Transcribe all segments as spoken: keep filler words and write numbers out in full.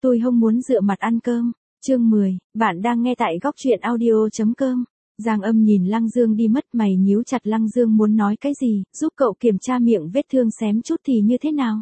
Tôi không muốn dựa mặt ăn cơm. Chương mười, bạn đang nghe tại góc truyện audio.com. Giang Âm nhìn Lăng Dương đi mất, mày nhíu chặt. Lăng Dương muốn nói cái gì, giúp cậu kiểm tra miệng vết thương xém chút thì như thế nào?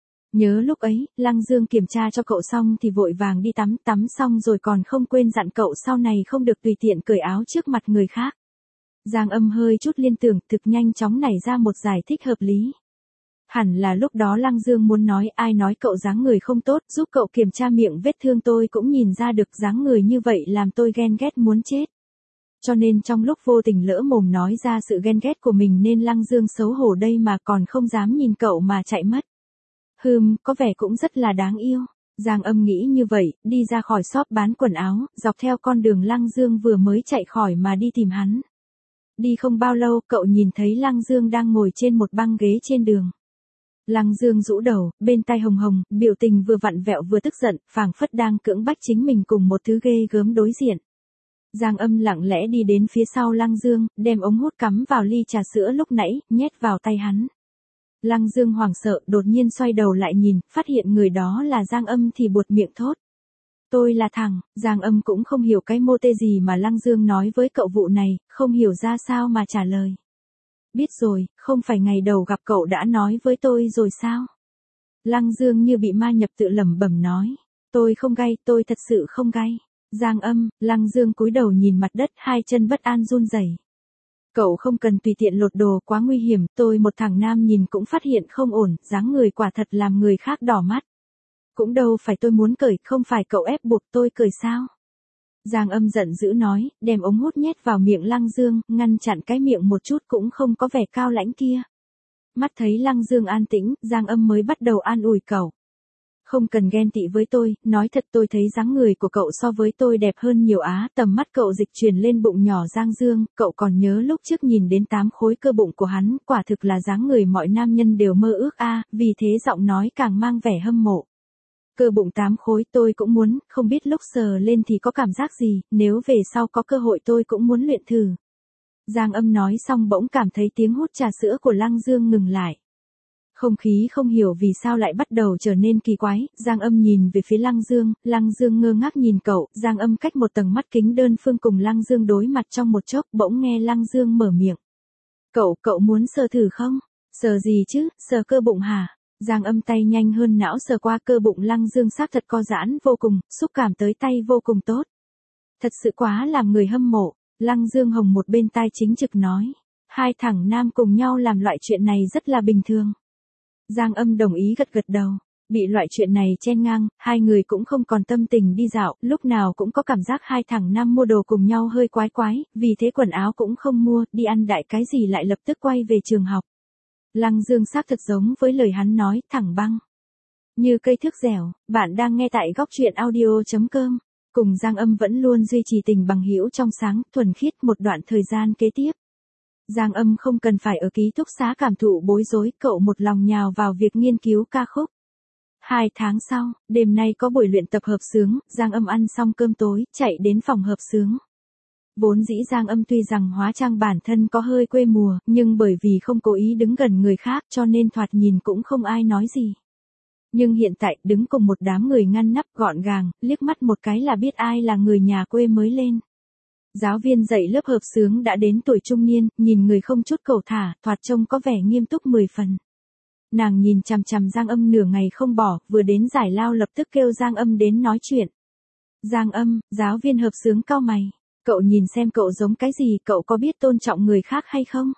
Nhớ lúc ấy, Lăng Dương kiểm tra cho cậu xong thì vội vàng đi tắm, tắm xong rồi còn không quên dặn cậu sau này không được tùy tiện cởi áo trước mặt người khác. Giang Âm hơi chút liên tưởng, thực nhanh chóng nảy ra một giải thích hợp lý. Hẳn là lúc đó Lăng Dương muốn nói, ai nói cậu dáng người không tốt, giúp cậu kiểm tra miệng vết thương, tôi cũng nhìn ra được dáng người như vậy làm tôi ghen ghét muốn chết. Cho nên trong lúc vô tình lỡ mồm nói ra sự ghen ghét của mình nên Lăng Dương xấu hổ đây mà còn không dám nhìn cậu mà chạy mất. Hừm, có vẻ cũng rất là đáng yêu. Giang Âm nghĩ như vậy, đi ra khỏi shop bán quần áo, dọc theo con đường Lăng Dương vừa mới chạy khỏi mà đi tìm hắn. Đi không bao lâu, cậu nhìn thấy Lăng Dương đang ngồi trên một băng ghế trên đường. Lăng Dương rũ đầu, bên tai hồng hồng, biểu tình vừa vặn vẹo vừa tức giận, phảng phất đang cưỡng bách chính mình cùng một thứ ghê gớm đối diện. Giang Âm lặng lẽ đi đến phía sau Lăng Dương, đem ống hút cắm vào ly trà sữa lúc nãy, nhét vào tay hắn. Lăng Dương hoảng sợ, đột nhiên xoay đầu lại nhìn, phát hiện người đó là Giang Âm thì buột miệng thốt. Tôi là thằng, Giang Âm cũng không hiểu cái mô tê gì mà Lăng Dương nói với cậu vụ này, không hiểu ra sao mà trả lời. Biết rồi, không phải ngày đầu gặp cậu đã nói với tôi rồi sao? Lăng Dương như bị ma nhập tự lẩm bẩm nói. Tôi không gay, tôi thật sự không gay. Giang Âm, Lăng Dương cúi đầu nhìn mặt đất, hai chân bất an run rẩy. Cậu không cần tùy tiện lột đồ, quá nguy hiểm, tôi một thằng nam nhìn cũng phát hiện không ổn, dáng người quả thật làm người khác đỏ mắt. Cũng đâu phải tôi muốn cởi, không phải cậu ép buộc tôi cởi sao? Giang Âm giận dữ nói, đem ống hút nhét vào miệng Lăng Dương, ngăn chặn cái miệng một chút cũng không có vẻ cao lãnh kia. Mắt thấy Lăng Dương an tĩnh, Giang Âm mới bắt đầu an ủi cậu. Không cần ghen tị với tôi, nói thật tôi thấy dáng người của cậu so với tôi đẹp hơn nhiều á. Tầm mắt cậu dịch chuyển lên bụng nhỏ Giang Dương, cậu còn nhớ lúc trước nhìn đến tám khối cơ bụng của hắn, quả thực là dáng người mọi nam nhân đều mơ ước a, vì thế giọng nói càng mang vẻ hâm mộ. Cơ bụng tám khối tôi cũng muốn, không biết lúc sờ lên thì có cảm giác gì, nếu về sau có cơ hội tôi cũng muốn luyện thử. Giang Âm nói xong bỗng cảm thấy tiếng hút trà sữa của Lăng Dương ngừng lại. Không khí không hiểu vì sao lại bắt đầu trở nên kỳ quái, Giang Âm nhìn về phía Lăng Dương, Lăng Dương ngơ ngác nhìn cậu, Giang Âm cách một tầng mắt kính đơn phương cùng Lăng Dương đối mặt trong một chốc, bỗng nghe Lăng Dương mở miệng. Cậu, cậu muốn sờ thử không? Sờ gì chứ, sờ cơ bụng hả? Giang Âm tay nhanh hơn não sờ qua cơ bụng Lăng Dương, xác thật co giãn vô cùng, xúc cảm tới tay vô cùng tốt. Thật sự quá làm người hâm mộ, Lăng Dương hồng một bên tai chính trực nói. Hai thằng nam cùng nhau làm loại chuyện này rất là bình thường. Giang Âm đồng ý gật gật đầu. Bị loại chuyện này chen ngang, hai người cũng không còn tâm tình đi dạo, lúc nào cũng có cảm giác hai thằng nam mua đồ cùng nhau hơi quái quái, vì thế quần áo cũng không mua, đi ăn đại cái gì lại lập tức quay về trường học. Lăng Dương xác thật giống với lời hắn nói, thẳng băng. Như cây thước dẻo, bạn đang nghe tại góc truyện audio.com. Cùng Giang Âm vẫn luôn duy trì tình bằng hữu trong sáng, thuần khiết một đoạn thời gian kế tiếp. Giang Âm không cần phải ở ký túc xá cảm thụ bối rối, cậu một lòng nhào vào việc nghiên cứu ca khúc. Hai tháng sau, đêm nay có buổi luyện tập hợp xướng, Giang Âm ăn xong cơm tối, chạy đến phòng hợp xướng. Vốn dĩ Giang Âm tuy rằng hóa trang bản thân có hơi quê mùa, nhưng bởi vì không cố ý đứng gần người khác cho nên thoạt nhìn cũng không ai nói gì. Nhưng hiện tại, đứng cùng một đám người ngăn nắp gọn gàng, liếc mắt một cái là biết ai là người nhà quê mới lên. Giáo viên dạy lớp hợp xướng đã đến tuổi trung niên, nhìn người không chút cẩu thả, thoạt trông có vẻ nghiêm túc mười phần. Nàng nhìn chằm chằm Giang Âm nửa ngày không bỏ, vừa đến giải lao lập tức kêu Giang Âm đến nói chuyện. Giang Âm, giáo viên hợp xướng cau mày. Cậu nhìn xem cậu giống cái gì, cậu có biết tôn trọng người khác hay không?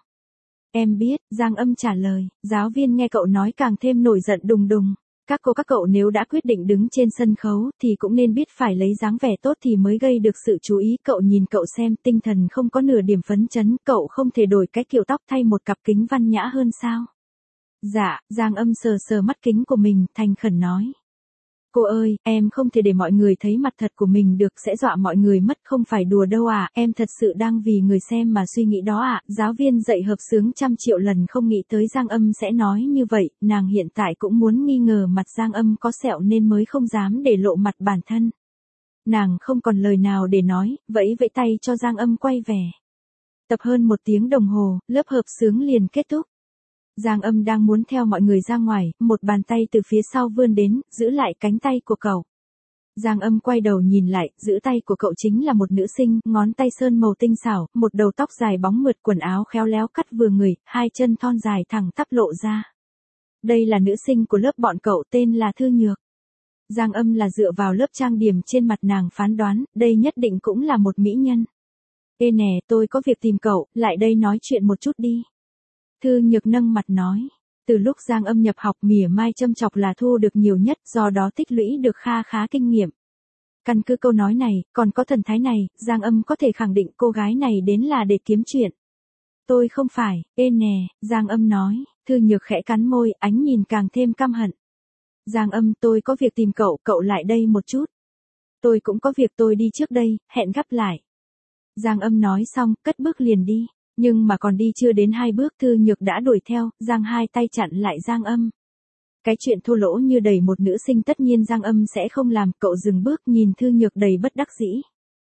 Em biết, Giang Âm trả lời. Giáo viên nghe cậu nói càng thêm nổi giận đùng đùng. Các cô các cậu nếu đã quyết định đứng trên sân khấu thì cũng nên biết phải lấy dáng vẻ tốt thì mới gây được sự chú ý. Cậu nhìn cậu xem, tinh thần không có nửa điểm phấn chấn, cậu không thể đổi cái kiểu tóc thay một cặp kính văn nhã hơn sao? Dạ, Giang Âm sờ sờ mắt kính của mình, thành khẩn nói. Cô ơi, em không thể để mọi người thấy mặt thật của mình được, sẽ dọa mọi người mất, không phải đùa đâu à, em thật sự đang vì người xem mà suy nghĩ đó ạ. À. Giáo viên dạy hợp xướng trăm triệu lần không nghĩ tới Giang Âm sẽ nói như vậy, nàng hiện tại cũng muốn nghi ngờ mặt Giang Âm có sẹo nên mới không dám để lộ mặt bản thân. Nàng không còn lời nào để nói, vẫy vẫy tay cho Giang Âm quay về. Tập hơn một tiếng đồng hồ, lớp hợp xướng liền kết thúc. Giang Âm đang muốn theo mọi người ra ngoài, một bàn tay từ phía sau vươn đến, giữ lại cánh tay của cậu. Giang Âm quay đầu nhìn lại, giữ tay của cậu chính là một nữ sinh, ngón tay sơn màu tinh xảo, một đầu tóc dài bóng mượt, quần áo khéo léo cắt vừa người, hai chân thon dài thẳng tắp lộ ra. Đây là nữ sinh của lớp bọn cậu, tên là Thư Nhược. Giang Âm là dựa vào lớp trang điểm trên mặt nàng phán đoán, đây nhất định cũng là một mỹ nhân. Ê nè, tôi có việc tìm cậu, lại đây nói chuyện một chút đi. Thư Nhược nâng mặt nói. Từ lúc Giang Âm nhập học, mỉa mai châm chọc là thu được nhiều nhất, do đó tích lũy được kha khá kinh nghiệm. Căn cứ câu nói này, còn có thần thái này, Giang Âm có thể khẳng định cô gái này đến là để kiếm chuyện. Tôi không phải, ê nè, Giang Âm nói. Thư Nhược khẽ cắn môi, ánh nhìn càng thêm căm hận. Giang Âm, tôi có việc tìm cậu, cậu lại đây một chút. Tôi cũng có việc, tôi đi trước đây, hẹn gặp lại. Giang Âm nói xong, cất bước liền đi. Nhưng mà còn đi chưa đến hai bước, Thư Nhược đã đuổi theo, giang hai tay chặn lại Giang Âm. Cái chuyện thô lỗ như đẩy một nữ sinh tất nhiên Giang Âm sẽ không làm, cậu dừng bước nhìn Thư Nhược đầy bất đắc dĩ.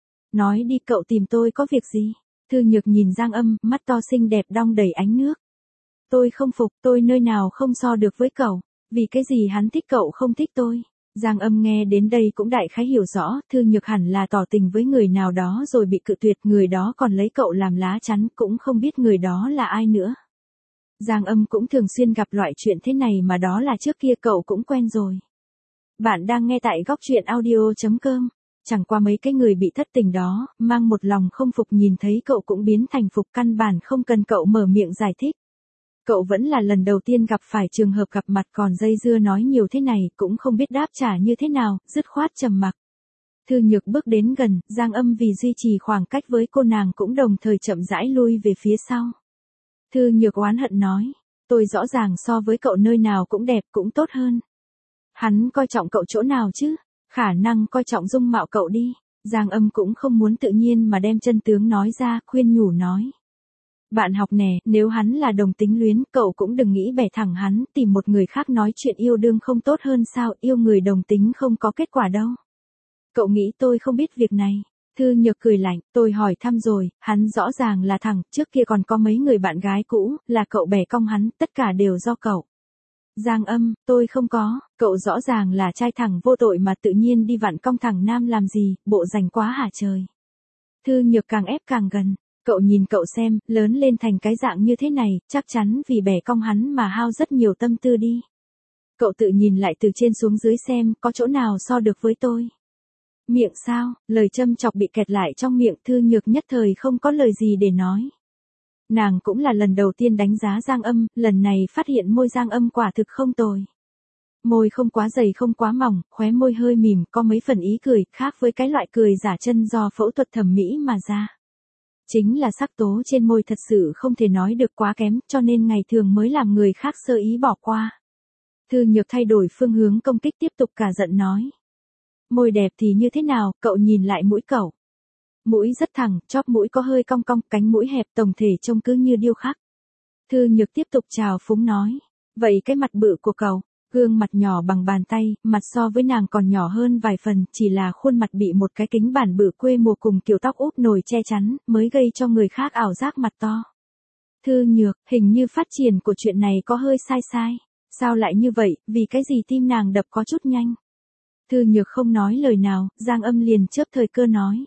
Nói đi, cậu tìm tôi có việc gì? Thư Nhược nhìn Giang Âm, mắt to xinh đẹp đong đầy ánh nước. Tôi không phục, tôi nơi nào không so được với cậu, vì cái gì hắn thích cậu không thích tôi. Giang Âm nghe đến đây cũng đại khái hiểu rõ, Thư Nhược hẳn là tỏ tình với người nào đó rồi bị cự tuyệt, người đó còn lấy cậu làm lá chắn, cũng không biết người đó là ai nữa. Giang Âm cũng thường xuyên gặp loại chuyện thế này mà đó là trước kia cậu cũng quen rồi. Bạn đang nghe tại góc truyện audio chấm com. Chẳng qua mấy cái người bị thất tình đó, mang một lòng không phục nhìn thấy cậu cũng biến thành phục, căn bản không cần cậu mở miệng giải thích. Cậu vẫn là lần đầu tiên gặp phải trường hợp gặp mặt còn dây dưa nói nhiều thế này, cũng không biết đáp trả như thế nào, dứt khoát trầm mặc. Thư Nhược bước đến gần, Giang Âm vì duy trì khoảng cách với cô nàng cũng đồng thời chậm rãi lui về phía sau. Thư Nhược oán hận nói, tôi rõ ràng so với cậu nơi nào cũng đẹp, cũng tốt hơn. Hắn coi trọng cậu chỗ nào chứ? Khả năng coi trọng dung mạo cậu đi. Giang Âm cũng không muốn tự nhiên mà đem chân tướng nói ra, khuyên nhủ nói. Bạn học nè, nếu hắn là đồng tính luyến, cậu cũng đừng nghĩ bẻ thẳng hắn, tìm một người khác nói chuyện yêu đương không tốt hơn sao, yêu người đồng tính không có kết quả đâu. Cậu nghĩ tôi không biết việc này. Thư Nhược cười lạnh, tôi hỏi thăm rồi, hắn rõ ràng là thẳng, trước kia còn có mấy người bạn gái cũ, là cậu bẻ cong hắn, tất cả đều do cậu. Giang Âm, tôi không có, cậu rõ ràng là trai thẳng vô tội mà tự nhiên đi vặn cong thẳng nam làm gì, bộ dành quá hả trời. Thư Nhược càng ép càng gần. Cậu nhìn cậu xem, lớn lên thành cái dạng như thế này, chắc chắn vì bẻ cong hắn mà hao rất nhiều tâm tư đi. Cậu tự nhìn lại từ trên xuống dưới xem, có chỗ nào so được với tôi. Miệng sao, lời châm chọc bị kẹt lại trong miệng, Thư Nhược nhất thời không có lời gì để nói. Nàng cũng là lần đầu tiên đánh giá Giang Âm, lần này phát hiện môi Giang Âm quả thực không tồi. Môi không quá dày không quá mỏng, khóe môi hơi mỉm, có mấy phần ý cười, khác với cái loại cười giả chân do phẫu thuật thẩm mỹ mà ra. Chính là sắc tố trên môi thật sự không thể nói được quá kém, cho nên ngày thường mới làm người khác sơ ý bỏ qua. Thư Nhược thay đổi phương hướng công kích, tiếp tục cả giận nói. Môi đẹp thì như thế nào, cậu nhìn lại mũi cậu. Mũi rất thẳng, chóp mũi có hơi cong cong, cánh mũi hẹp, tổng thể trông cứ như điêu khắc. Thư Nhược tiếp tục trào phúng nói. Vậy cái mặt bự của cậu, gương mặt nhỏ bằng bàn tay, mặt so với nàng còn nhỏ hơn vài phần, chỉ là khuôn mặt bị một cái kính bản bự quê mùa cùng kiểu tóc úp nồi che chắn, mới gây cho người khác ảo giác mặt to. Thư Nhược, hình như phát triển của chuyện này có hơi sai sai. Sao lại như vậy, vì cái gì tim nàng đập có chút nhanh. Thư Nhược không nói lời nào, Giang Âm liền chớp thời cơ nói.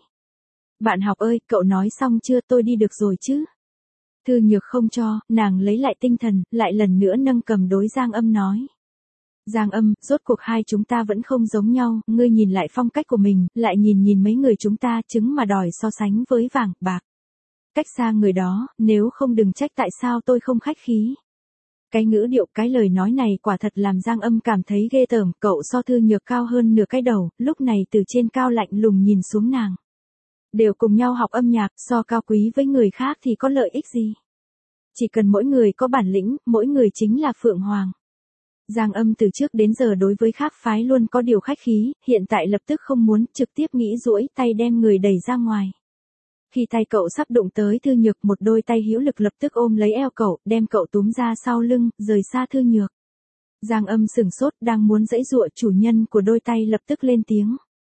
Bạn học ơi, cậu nói xong chưa, tôi đi được rồi chứ? Thư Nhược không cho, nàng lấy lại tinh thần, lại lần nữa nâng cầm đối Giang Âm nói. Giang Âm, rốt cuộc hai chúng ta vẫn không giống nhau, ngươi nhìn lại phong cách của mình, lại nhìn nhìn mấy người chúng ta, chứng mà đòi so sánh với vàng, bạc. Cách xa người đó, nếu không đừng trách tại sao tôi không khách khí. Cái ngữ điệu, cái lời nói này quả thật làm Giang Âm cảm thấy ghê tởm, cậu so Thư Nhược cao hơn nửa cái đầu, lúc này từ trên cao lạnh lùng nhìn xuống nàng. Đều cùng nhau học âm nhạc, so cao quý với người khác thì có lợi ích gì? Chỉ cần mỗi người có bản lĩnh, mỗi người chính là Phượng Hoàng. Giang Âm từ trước đến giờ đối với khác phái luôn có điều khách khí, hiện tại lập tức không muốn, trực tiếp nghĩ duỗi tay đem người đẩy ra ngoài. Khi tay cậu sắp đụng tới Thư Nhược, một đôi tay hữu lực lập tức ôm lấy eo cậu, đem cậu túm ra sau lưng, rời xa Thư Nhược. Giang Âm sừng sốt, đang muốn giãy giụa, chủ nhân của đôi tay lập tức lên tiếng.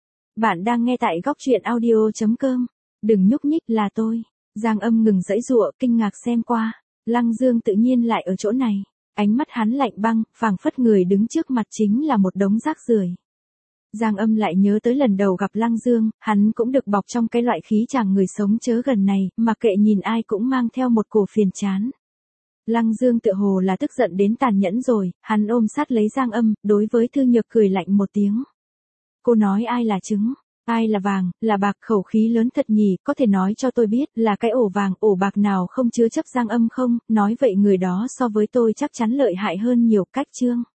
Bạn đang nghe tại góc truyện audio chấm com. Đừng nhúc nhích, là tôi. Giang Âm ngừng giãy giụa, kinh ngạc xem qua. Lăng Dương tự nhiên lại ở chỗ này. Ánh mắt hắn lạnh băng, phảng phất người đứng trước mặt chính là một đống rác rưởi. Giang Âm lại nhớ tới lần đầu gặp Lăng Dương, hắn cũng được bọc trong cái loại khí chàng người sống chớ gần này, mà kệ nhìn ai cũng mang theo một cổ phiền chán. Lăng Dương tựa hồ là tức giận đến tàn nhẫn rồi, hắn ôm sát lấy Giang Âm, đối với Thư Nhược cười lạnh một tiếng. Cô nói ai là trứng, ai là vàng, là bạc, khẩu khí lớn thật nhỉ, có thể nói cho tôi biết là cái ổ vàng, ổ bạc nào không chứa chấp Giang Âm không, nói vậy người đó so với tôi chắc chắn lợi hại hơn nhiều. Cách chương